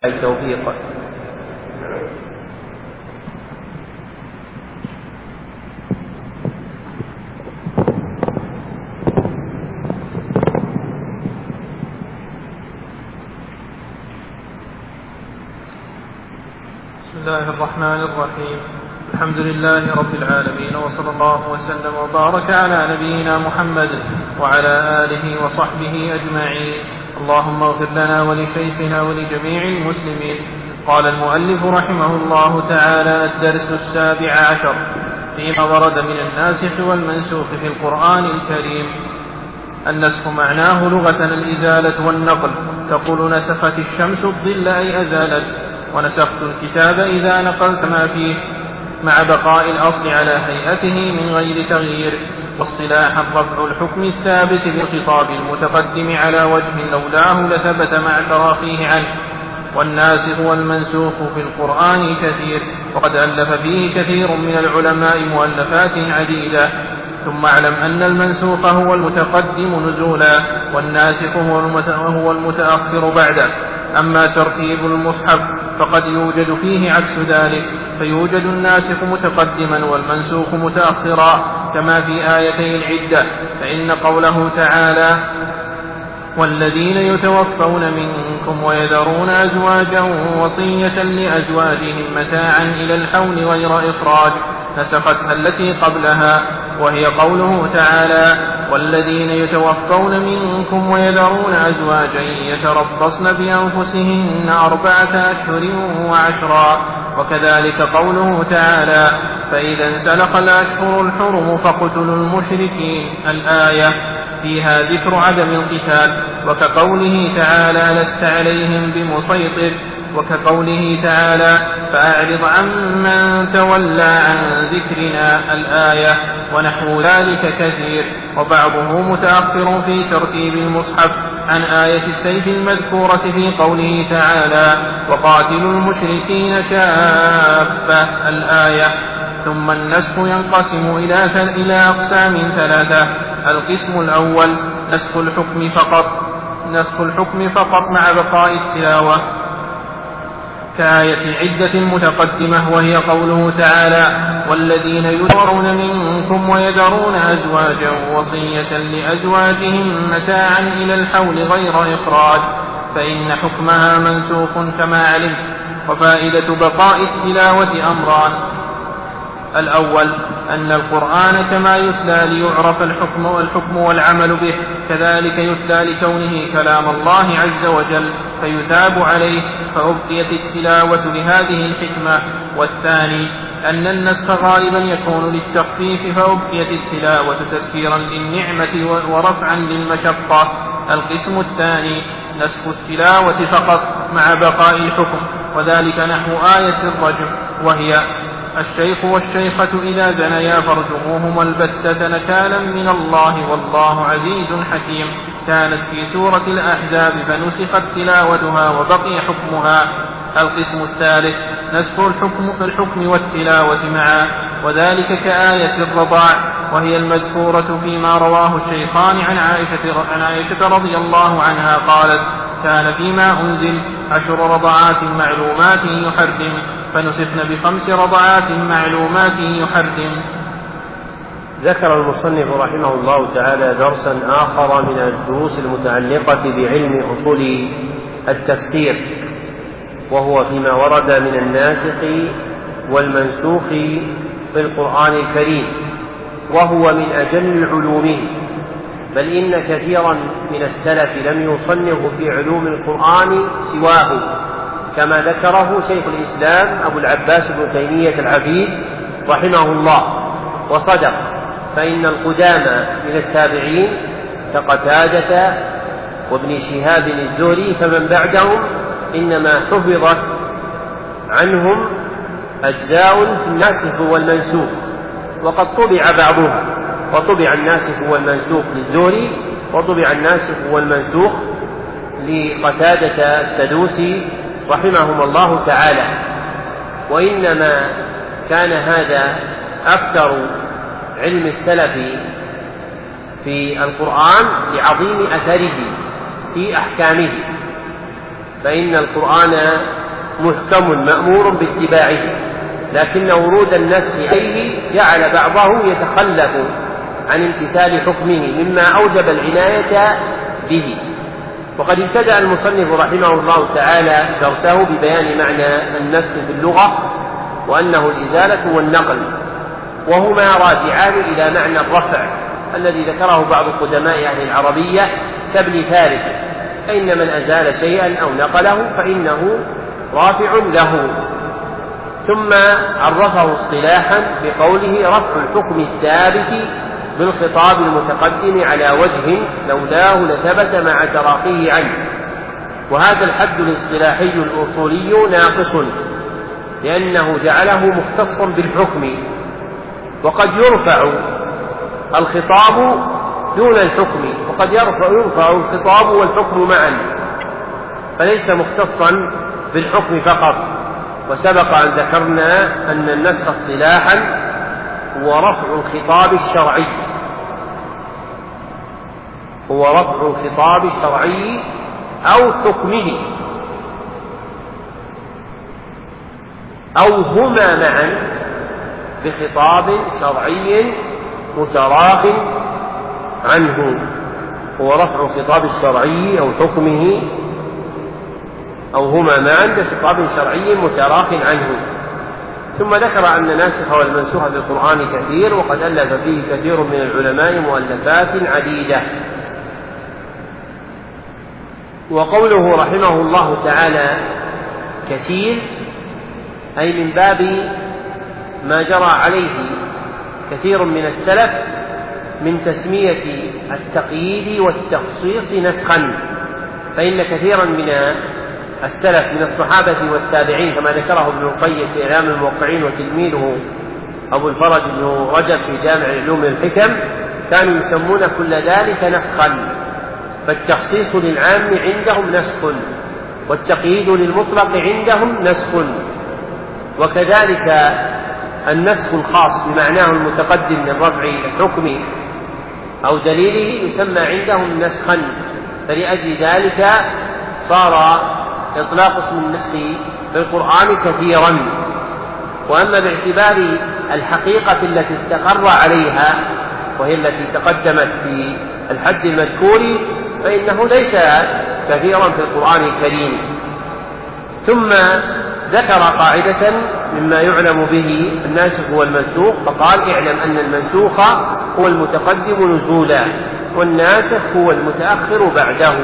التوفيق. بسم الله الرحمن الرحيم. الحمد لله رب العالمين، وصلى الله وسلم وبارك على نبينا محمد وعلى آله وصحبه أجمعين. اللهم اغفر لنا ولشيخنا ولجميع المسلمين. قال المؤلف رحمه الله تعالى: الدرس 17 فيما ورد من الناسخ والمنسوخ في القرآن الكريم. النسخ معناه لغة الإزالة والنقل، تقول نسخت الشمس الظل أي أزالت، ونسخت الكتاب إذا نقلت ما فيه مع بقاء الأصل على هيئته من غير تغيير. واصطلاحا رفع الحكم الثابت بالخطاب المتقدم على وجه لولاه لثبت مع تراخيه عنه. والناسخ والمنسوخ في القرآن كثير، وقد ألف فيه كثير من العلماء مؤلفات عديدة. ثم اعلم أن المنسوخ هو المتقدم نزولا، والناسخ هو المتأخر بعده. أما ترتيب المصحف فقد يوجد فيه عكس ذلك، فيوجد الناسخ متقدما والمنسوخ متأخرا، كما في آيتي العدة. فإن قوله تعالى: والذين يتوفون منكم ويذرون أزواجا وصية لأزواجهم متاعا إلى الحول غير إخراج، نسختها التي قبلها، وهي قوله تعالى: والذين يتوفون منكم ويذرون أزواجا يتربصن بأنفسهن 4 أشهر و10. وكذلك قوله تعالى: فإذا انسلخ الأشهر الحرم فاقتلوا المشركين، الآية فيها ذكر عدم القتال. وكقوله تعالى: لست عليهم بمسيطر. وكقوله تعالى: فأعرض عمن تولى عن ذكرنا، الآية. ونحو ذلك كثير، وبعضه متأخر في ترتيب المصحف عن آية السيف المذكورة في قوله تعالى: وقاتلوا المشركين كافة، الآية. ثم النسخ ينقسم إلى أقسام 3. القسم الأول نسخ الحكم فقط مع بقاء التلاوة، كآية العدة المتقدمة، وهي قوله تعالى: والذين يتوفون منكم ويذرون أزواجا وصية لأزواجهم متاعا إلى الحول غير إخراج، فإن حكمها منسوخ كما علمت. وفائدة بقاء التلاوة أمران: الأول أن القرآن كما يتلى ليعرف الحكم والعمل به، كذلك يتلى لكونه كلام الله عز وجل فيثاب عليه، فأبقيت التلاوة لهذه الحكمة. والثاني أن النسخ غالبا يكون للتخفيف، فأبقيت التلاوة تذكيرا للنعمة ورفعا للمشقة. القسم الثاني نسخ التلاوة فقط مع بقاء الحكم، وذلك نحو آية الرجم، وهي: الشيخ والشيخة إذا زنيا فارجموهما البتة نكالا من الله والله عزيز حكيم، كانت في سورة الأحزاب فنسخت تلاوتها وبقي حكمها. القسم الثالث نسخ الحكم والتلاوة معا، وذلك كآية الرضاع، وهي المذكورة فيما رواه الشيخان عن عائشة رضي الله عنها قالت: كان فيما أنزل 10 رضعات معلومات يحرم، فنسخن ب5 رضعات معلومات يحرم. ذكر المصنف رحمه الله تعالى درسا آخر من الدروس المتعلقة بعلم أصول التفسير، وهو فيما ورد من الناسخ والمنسوخ في القرآن الكريم، وهو من أجل علومه، بل إن كثيرا من السلف لم يصنفوا في علوم القرآن سواه، كما ذكره شيخ الإسلام أبو العباس بن تيمية العبيد رحمه الله، وصدق، فإن القدامى من التابعين كقتادة وابن شهاب الزهري فمن بعدهم إنما حفظت عنهم أجزاء في الناسخ والمنسوخ، وقد طبع بعضها، وطبع الناسخ والمنسوخ للزهري، وطبع الناسخ والمنسوخ لقتادة السدوسي رحمهم الله تعالى. وإنما كان هذا أكثر علم السلف في القرآن لعظيم أثره في أحكامه، فإن القرآن محكم مأمور باتباعه، لكن ورود النسخ إليه جعل بعضه يتخلف عن امتثال حكمه مما أوجب العناية به. وقد ابتدأ المصنف رحمه الله تعالى درسه ببيان معنى النسخ في اللغة، وأنه الإزالة والنقل، وهما راجعان إلى معنى الرفع الذي ذكره بعض قدماء أهل العربية كابن فارس، فإن من أزال شيئا أو نقله فإنه رافع له. ثم عرفه اصطلاحا بقوله رفع الحكم الثابت بالخطاب المتقدم على وجه لولاه لثبت مع تراخيه عنه. وهذا الحد الاصطلاحي الأصولي ناقص، لأنه جعله مختصا بالحكم، وقد يرفع الخطاب دون الحكم، وقد يرفع الخطاب والحكم معا، فليس مختصا بالحكم فقط. وسبق أن ذكرنا أن النسخ اصطلاحا هو رفع الخطاب الشرعي، هو رفع الخطاب الشرعي أو حكمه أو هما معا بخطاب شرعي متراخ عنه. هو رفع الخطاب الشرعي أو حكمه أو هما معا بخطاب شرعي متراخ عنه. ثم ذكر أن الناسخ والمنسوخ في القرآن كثير، وقد ألف فيه كثير من العلماء مؤلفات عديدة. وقوله رحمه الله تعالى كثير أي من باب ما جرى عليه كثير من السلف من تسمية التقييد والتخصيص نسخا، فإن كثيرا من السلف من الصحابة والتابعين كما ذكره ابن القيم في إعلام الموقعين وتلميذه أبو الفرج بن رجب في جامع العلوم الحكم كانوا يسمون كل ذلك نسخا. فالتخصيص للعام عندهم نسخ، والتقييد للمطلق عندهم نسخ، وكذلك النسخ الخاص بمعناه المتقدم من رفع الحكم أو دليله يسمى عندهم نسخا. فلأجل ذلك صار إطلاق اسم النسخ في القرآن كثيرا. وأما باعتبار الحقيقة التي استقر عليها وهي التي تقدمت في الحد المذكور فإنه ليس كثيرا في القرآن الكريم. ثم ذكر قاعدة مما يعلم به الناسخ والمنسوخ، فقال اعلم أن المنسوخ هو المتقدم نزولا، والناسخ هو المتأخر بعده.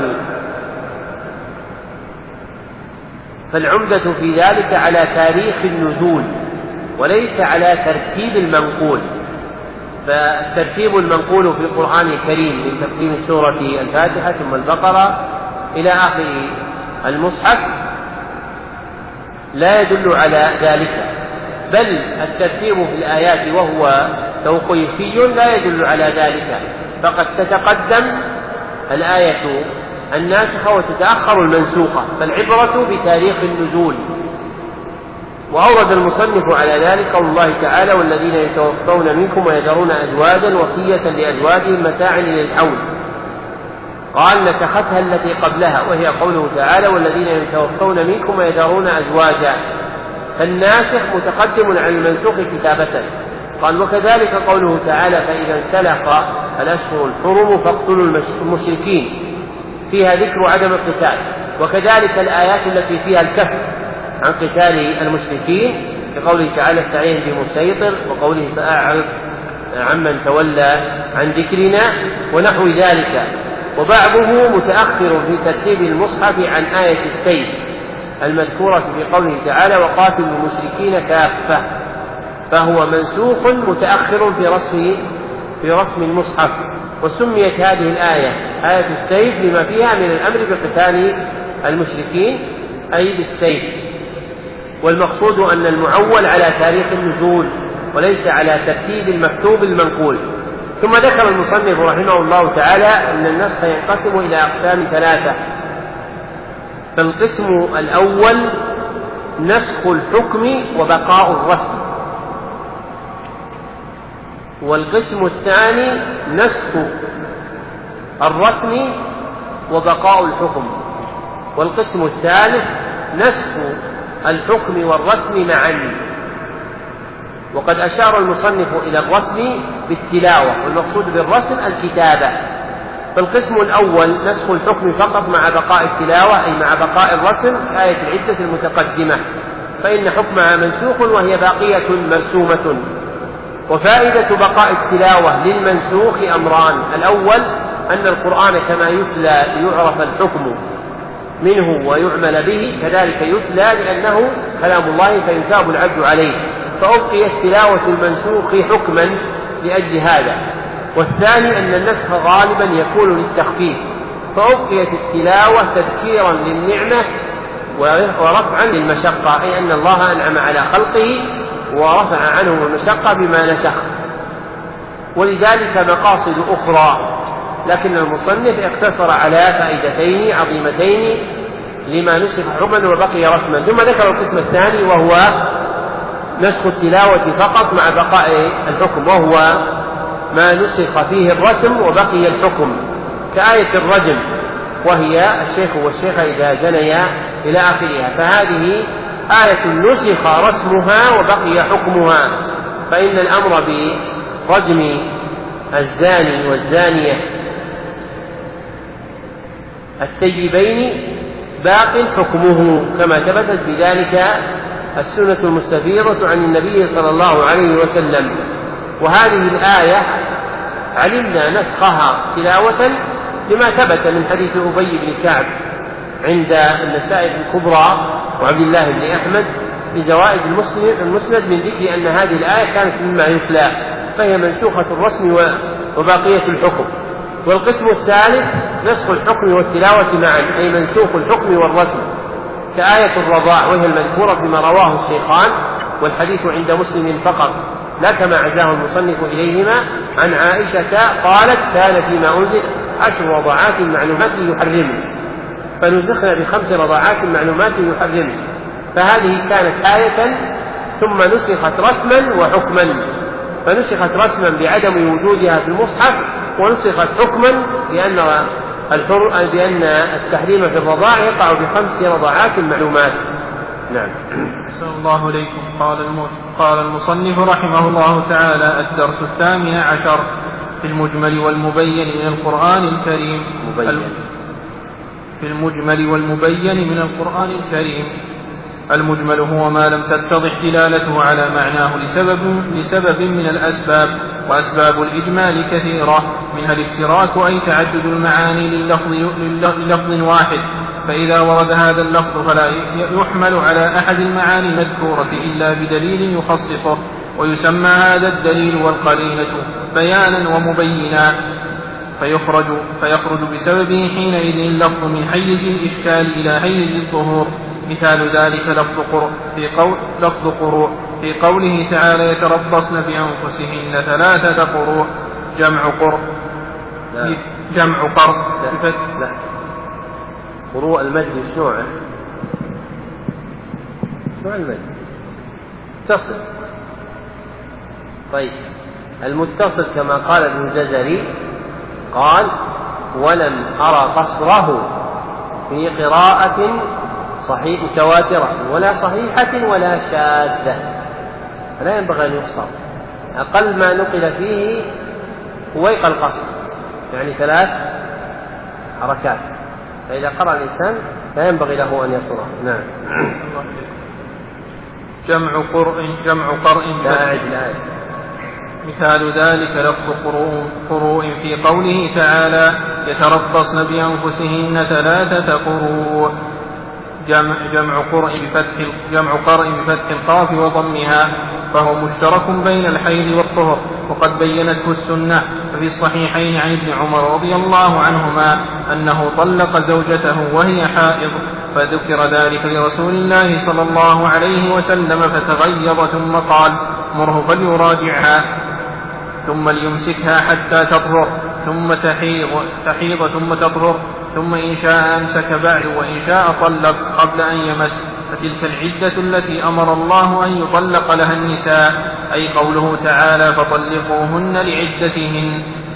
فالعمدة في ذلك على تاريخ النزول وليس على ترتيب المنقول. فالترتيب المنقول في القرآن الكريم من تقديم سورة الفاتحة ثم البقرة إلى آخر المصحف لا يدل على ذلك، بل الترتيب في الآيات وهو توقيفي لا يدل على ذلك، فقد تتقدم الآية الناسخة وتتأخر المنسوخة، فالعبرة بتاريخ النزول. وأورد المصنف على ذلك قول الله تعالى والذين يتوفون منكم ويذرون أزواجا وصية لأزواجهم متاعا إلى الحول، قال نسختها التي قبلها، وهي قوله تعالى والذين يتوفون منكم ويذرون أزواجا، فالناسخ متقدم على المنسوخ كتابة. قال وكذلك قوله تعالى فإذا انسلخ الأشهر الحرم فاقتلوا المشركين، فيها ذكر عدم القتال. وكذلك الآيات التي فيها الكف عن قتال المشركين كقوله تعالى استعين بمسيطر، وقوله فأعرض عمن تولى عن ذكرنا ونحو ذلك. وبعضه متأخر في ترتيب المصحف عن آية السيف المذكورة في قوله تعالى وقاتلوا المشركين كافة، فهو منسوخ متأخر في رسم المصحف. وسميت هذه الآية آية السيف لما فيها من الأمر بقتال المشركين أي بالسيف. والمقصود أن المعول على تاريخ النزول وليس على ترتيب المكتوب المنقول. ثم ذكر المصنف رحمه الله تعالى أن النسخ ينقسم إلى أقسام ثلاثة. فالقسم الأول نسخ الحكم وبقاء الرسم، والقسم الثاني نسخ الرسم وبقاء الحكم. والقسم الثالث نسخ الحكم والرسم معا. وقد أشار المصنف إلى الرسم بالتلاوة، والمقصود بالرسم الكتابة. فالقسم الأول نسخ الحكم فقط مع بقاء التلاوة، أي مع بقاء الرسم آية العدة المتقدمة، فإن حكمها منسوخ وهي باقية مرسومة. وفائدة بقاء التلاوة للمنسوخ أمران: الأول أن القرآن كما يتلى ليعرف الحكم منه ويعمل به، كذلك يتلى لأنه كلام الله فيثاب العبد عليه، فأبقيت تلاوة المنسوخ حكما لأجل هذا. والثاني أن النسخ غالبا يكون للتخفيف، فأبقيت التلاوة تذكيرا للنعمة ورفعا للمشقة، أي أن الله أنعم على خلقه ورفع عنهم المشقة بما نسخ. ولذلك مقاصد أخرى، لكن المصنف اقتصر على فائدتين عظيمتين لما نسخ حكما وبقي رسما. ثم ذكر القسم الثاني وهو نسخ التلاوة فقط مع بقاء الحكم، وهو ما نسخ فيه الرسم وبقي الحكم، كآية الرجم وهي الشيخ والشيخة إذا زنيا إلى آخرها، فهذه آية نسخ رسمها وبقي حكمها، فإن الأمر برجم الزاني والزانية التيبين باق حكمه، كما ثبتت بذلك السنة المستفيضة عن النبي صلى الله عليه وسلم. وهذه الآية علمنا نسخها تلاوة لما ثبت من حديث أبي بن كعب عند النسائي الكبرى وعبد الله بن أحمد في زوائد المسند من ذكر أن هذه الآية كانت مما يتلى، فهي منسوخة الرسم وباقية الحكم. والقسم الثالث نسخ الحكم والتلاوة معا، أي منسوخ الحكم والرسم، كآية الرضاع وهي المذكورة فيما رواه الشيخان، والحديث عند مسلم فقط، لا كما عزاه المصنف إليهما عن عائشة قالت: كان فيما أنزل 10 رضاعات معلومات يحرمن، فنسخنا ب5 رضاعات معلومات يحرمن. فهذه كانت آية ثم نسخت رسما وحكما، فنسخت رسما بعدم وجودها في المصحف، ونسخت حكما بأن التحريم في الرضاع يقع ب5 رضاعات معلومات. نعم. أحسن الله إليكم. قال المصنف رحمه الله تعالى: الدرس 18 في المجمل والمبين من القرآن الكريم. في المجمل والمبين من القرآن الكريم. المجمل هو ما لم تتضح دلالته على معناه لسبب من الأسباب، وأسباب الإجمال كثيرة، منها الافتراك أي تعدد المعاني للفظ واحد، فإذا ورد هذا اللفظ فلا يحمل على أحد المعاني المذكورة إلا بدليل يخصصه، ويسمى هذا الدليل والقرينة بيانا ومبينا، فيخرج بسببه حينئذ اللفظ من حيز الإشكال إلى حيز الظهور. مثال ذلك لفظ قروء في قوله تعالى: يتربصن بأنفسهن 3 قروء، جمع قرء. لا. قروء المد شنوع المد متصل. طيب المتصل كما قال ابن الجزري قال: ولم أرى قصره في قراءة صحيح متواترة ولا صحيحة ولا شاذة، لا ينبغي أن يقصر. أقل ما نقل فيه ويق القصر، يعني 3 حركات، فإذا قرأ الإنسان لا ينبغي له أن يصره. نعم. جمع قرء. مثال ذلك لفظ قروء في قوله تعالى: يتربصن بأنفسهن 3 قروء، جمع قرء بفتح القاف وضمها، فهو مشترك بين الحيض والطهر، وقد بينته السنة في الصحيحين عن ابن عمر رضي الله عنهما أنه طلق زوجته وهي حائض، فذكر ذلك لرسول الله صلى الله عليه وسلم فتغيظ ثم قال: مره فليراجعها ثم ليمسكها حتى تطهر ثم تحيض ثم تطهر، ثم إن شاء أمسك بعد وإن شاء طلق قبل أن يمس، فتلك العدة التي أمر الله أن يطلق لها النساء، أي قوله تعالى: فطلقوهن لعدتهن،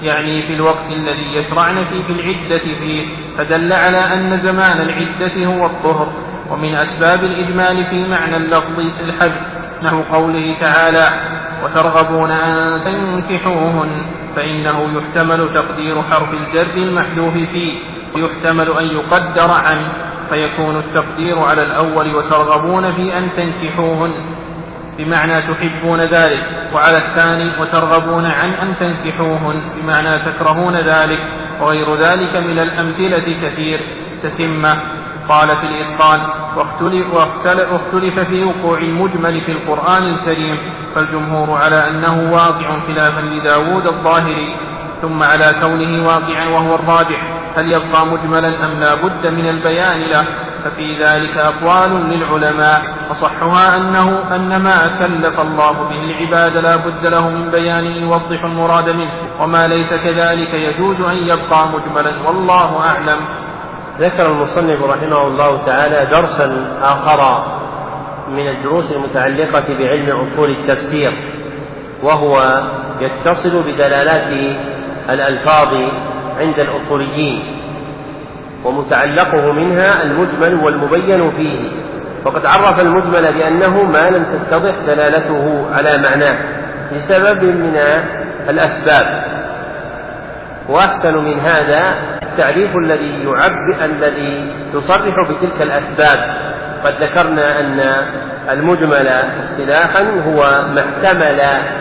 يعني في الوقت الذي يشرعن فيه في العدة فيه، فدل على أن زمان العدة هو الطهر. ومن أسباب الإجمال في معنى اللفظ الحج نحو قوله تعالى وترغبون أن تنكحوهن، فإنه يحتمل تقدير حرف الجر المحذوف فيه، ويحتمل أن يقدر عنه فيكون التقدير على الأول وترغبون في أن تنكحوهن بمعنى تحبون ذلك، وعلى الثاني وترغبون عن أن تنكحوهن بمعنى تكرهون ذلك، وغير ذلك من الأمثلة كثير. تتمة. قال في الإتقان واختلف في وقوع المجمل في القرآن الكريم، فالجمهور على أنه واقع خلافا لداود الظاهري، ثم على كونه واقعا وهو الراجح هل يبقى مجملا أم لا بد من البيان له، ففي ذلك أقوال للعلماء، وصحها أن ما كلف الله به العباد لا بد له من بيان يوضح المراد منه، وما ليس كذلك يجوز أن يبقى مجملا، والله أعلم. ذكر المصنف رحمه الله تعالى درسا آخر من الدروس المتعلقة بعلم أصول التفسير، وهو يتصل بدلالات الألفاظ عند الأصوليين، ومتعلقه منها المجمل والمبين فيه. وقد عرف المجمل بأنه ما لم تتضح دلالته على معناه لسبب من الأسباب، وأحسن من هذا التعريف الذي يصرح بتلك الأسباب. قد ذكرنا أن المجمل اصطلاحا هو ما احتمل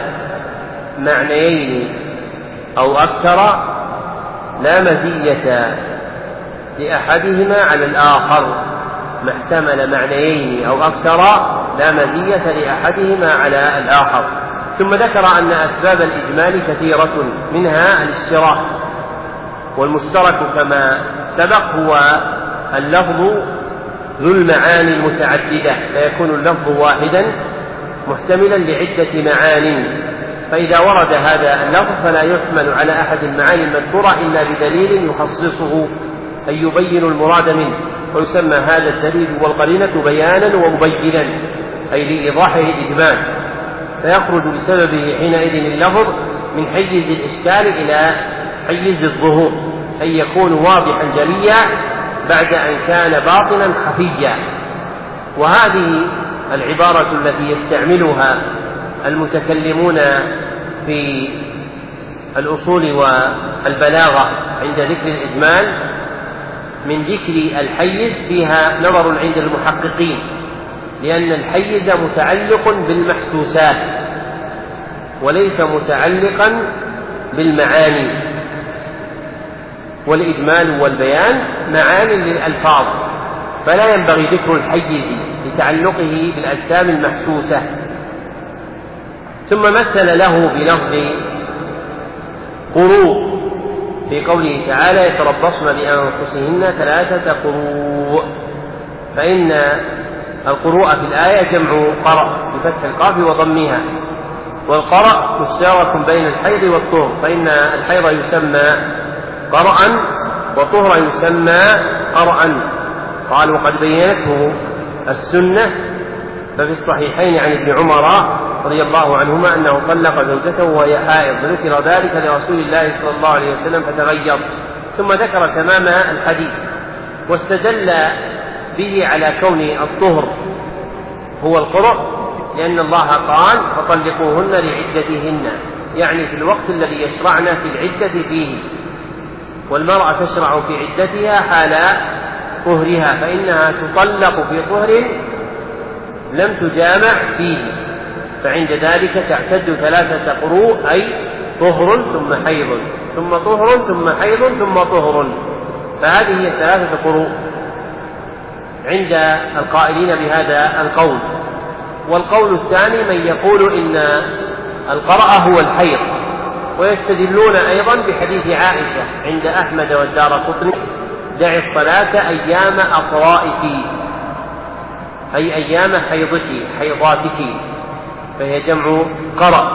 معنيين أو أكثر لا مزية لأحدهما على الآخر، ما احتمل معنيين أو أكثر لا مزية لأحدهما على الآخر. ثم ذكر أن أسباب الإجمال كثيرة، منها الاشتراك، والمشترك كما سبق هو اللفظ ذو المعاني المتعددة، فيكون اللفظ واحدا محتملا لعدة معان، فإذا ورد هذا اللفظ فلا يحمل على أحد المعاني المذكورة إلا بدليل يخصصه أي يبين المراد منه، ويسمى هذا الدليل والقرينة بيانا ومبينا أي لإيضاحه الإجمال، فيخرج بسببه حينئذ اللفظ من حيز الإشكال إلى حيز الظهور، أي يكون واضحا جليا بعد أن كان باطنا خفيا. وهذه العبارة التي يستعملها المتكلمون في الأصول والبلاغة عند ذكر الإجمال من ذكر الحيز فيها نظر عند المحققين، لأن الحيز متعلق بالمحسوسات وليس متعلقا بالمعاني، والإجمال والبيان معان للألفاظ، فلا ينبغي ذكر الحيز لتعلقه بالأجسام المحسوسة. ثم مثل له بلفظ قروء في قوله تعالى يتربصن بأنفسهن 3 قروء، فإن القروء في الآية جمع قرء بفتح القاف وضمها، والقرء مشترك بين الحيض والطهر، فإن الحيض يسمى قرءا وطهرا يسمى قرءا. قال وقد بينته السنة، ففي الصحيحين عن ابن عمر رضي الله عنهما أنه طلق زوجته وهي حائض، فذكر ذلك لرسول الله صلى الله عليه وسلم فتغير، ثم ذكر تمام الحديث، واستدل به على كون الطهر هو القرء، لأن الله قال فطلقوهن لعدتهن، يعني في الوقت الذي يشرعن في العدة فيه، والمرأة تشرع في عدتها حال طهرها، فإنها تطلق في طهر لم تجامع فيه، فعند ذلك تعتد 3 قروء، أي طهر ثم حيض ثم طهر ثم حيض ثم طهر، فهذه هي 3 قروء عند القائلين بهذا القول. والقول الثاني من يقول إن القرء هو الحيض، ويستدلون أيضا بحديث عائشة عند أحمد والدارقطني دع الصلاة أيام أقرائك، أي أيام حيضك حيضاتك، فهي جمع قرء.